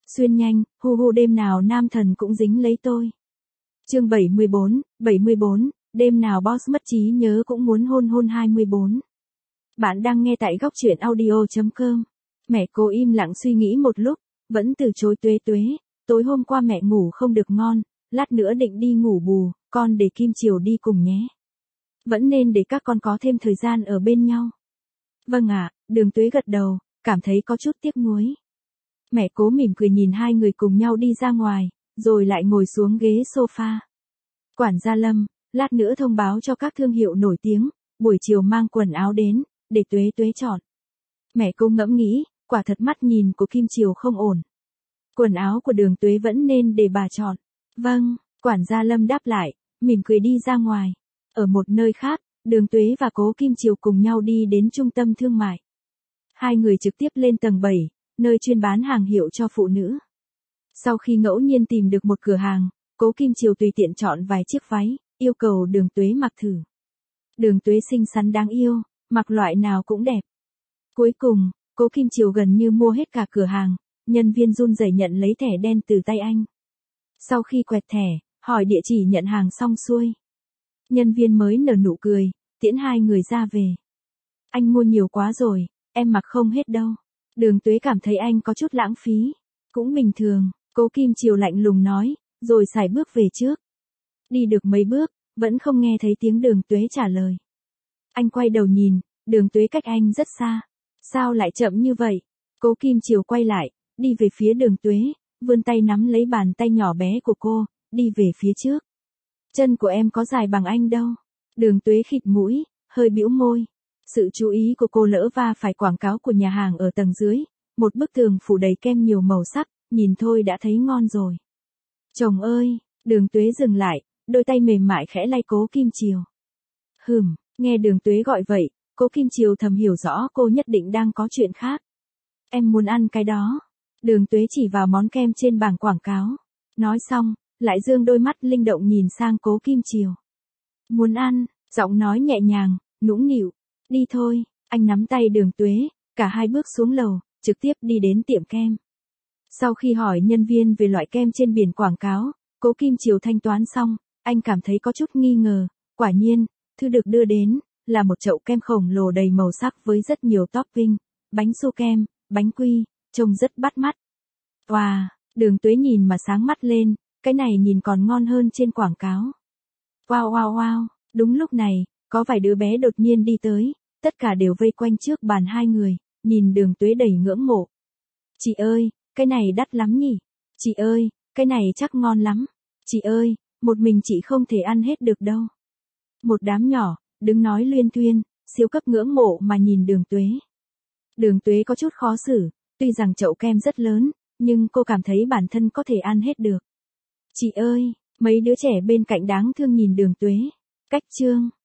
Xuyên nhanh, hu hu đêm nào nam thần cũng dính lấy tôi. Chương 74, đêm nào boss mất trí nhớ cũng muốn hôn hôn 24. Bạn đang nghe tại góc truyện audio.com. Mẹ cô im lặng suy nghĩ một lúc, vẫn từ chối. Tuế, tối hôm qua mẹ ngủ không được ngon, lát nữa định đi ngủ bù, con để Kim Chiều đi cùng nhé. Vẫn nên để các con có thêm thời gian ở bên nhau. Vâng ạ, Đường Tuế gật đầu, cảm thấy có chút tiếc nuối. Mẹ Cố mỉm cười nhìn hai người cùng nhau đi ra ngoài, rồi lại ngồi xuống ghế sofa. Quản gia Lâm, lát nữa thông báo cho các thương hiệu nổi tiếng, buổi chiều mang quần áo đến, để Tuế chọn. Mẹ Cô ngẫm nghĩ, quả thật mắt nhìn của Kim Chiều không ổn. Quần áo của Đường Tuế vẫn nên để bà chọn. Vâng, quản gia Lâm đáp lại, mỉm cười đi ra ngoài. Ở một nơi khác, Đường Tuế và Cố Kim Chiều cùng nhau đi đến trung tâm thương mại. Hai người trực tiếp lên tầng 7, nơi chuyên bán hàng hiệu cho phụ nữ. Sau khi ngẫu nhiên tìm được một cửa hàng, Cố Kim Chiều tùy tiện chọn vài chiếc váy, yêu cầu Đường Tuế mặc thử. Đường Tuế xinh xắn đáng yêu, mặc loại nào cũng đẹp. Cuối cùng, Cố Kim Chiều gần như mua hết cả cửa hàng, nhân viên run rẩy nhận lấy thẻ đen từ tay anh. Sau khi quẹt thẻ, hỏi địa chỉ nhận hàng xong xuôi. Nhân viên mới nở nụ cười, tiễn hai người ra về. Anh mua nhiều quá rồi, em mặc không hết đâu. Đường Tuế cảm thấy anh có chút lãng phí. Cũng bình thường, Cố Kim Chiều lạnh lùng nói, rồi sải bước về trước. Đi được mấy bước, vẫn không nghe thấy tiếng Đường Tuế trả lời. Anh quay đầu nhìn, Đường Tuế cách anh rất xa. Sao lại chậm như vậy? Cố Kim Chiều quay lại, đi về phía Đường Tuế, vươn tay nắm lấy bàn tay nhỏ bé của cô, đi về phía trước. Chân của em có dài bằng anh đâu. Đường Tuế khịt mũi, hơi bĩu môi. Sự chú ý của cô lỡ va phải quảng cáo của nhà hàng ở tầng dưới, một bức tường phủ đầy kem nhiều màu sắc, nhìn thôi đã thấy ngon rồi. Chồng ơi, Đường Tuế dừng lại, đôi tay mềm mại khẽ lay Cố Kim Chiều. Nghe Đường Tuế gọi vậy, Cố Kim Chiều thầm hiểu rõ cô nhất định đang có chuyện khác. Em muốn ăn cái đó. Đường Tuế chỉ vào món kem trên bảng quảng cáo. Nói xong, lại dương đôi mắt linh động nhìn sang Cố Kim Chiều. Muốn ăn, giọng nói nhẹ nhàng, nũng nịu. Đi thôi, anh nắm tay Đường Tuế, cả hai bước xuống lầu, trực tiếp đi đến tiệm kem. Sau khi hỏi nhân viên về loại kem trên biển quảng cáo, Cố Kim Chiều thanh toán xong, anh cảm thấy có chút nghi ngờ. Quả nhiên, thứ được đưa đến là một chậu kem khổng lồ đầy màu sắc với rất nhiều topping, bánh su kem, bánh quy, trông rất bắt mắt. Wow, Đường Tuế nhìn mà sáng mắt lên, cái này nhìn còn ngon hơn trên quảng cáo. Wow, đúng lúc này, có vài đứa bé đột nhiên đi tới, tất cả đều vây quanh trước bàn hai người, nhìn Đường Tuế đầy ngưỡng mộ. Chị ơi, cái này đắt lắm nhỉ? Chị ơi, cái này chắc ngon lắm. Chị ơi, một mình chị không thể ăn hết được đâu. Một đám nhỏ, đứng nói luyên thuyên, siêu cấp ngưỡng mộ mà nhìn Đường Tuế. Đường Tuế có chút khó xử, tuy rằng chậu kem rất lớn, nhưng cô cảm thấy bản thân có thể ăn hết được. Chị ơi, mấy đứa trẻ bên cạnh đáng thương nhìn Đường Tuế. Cách chương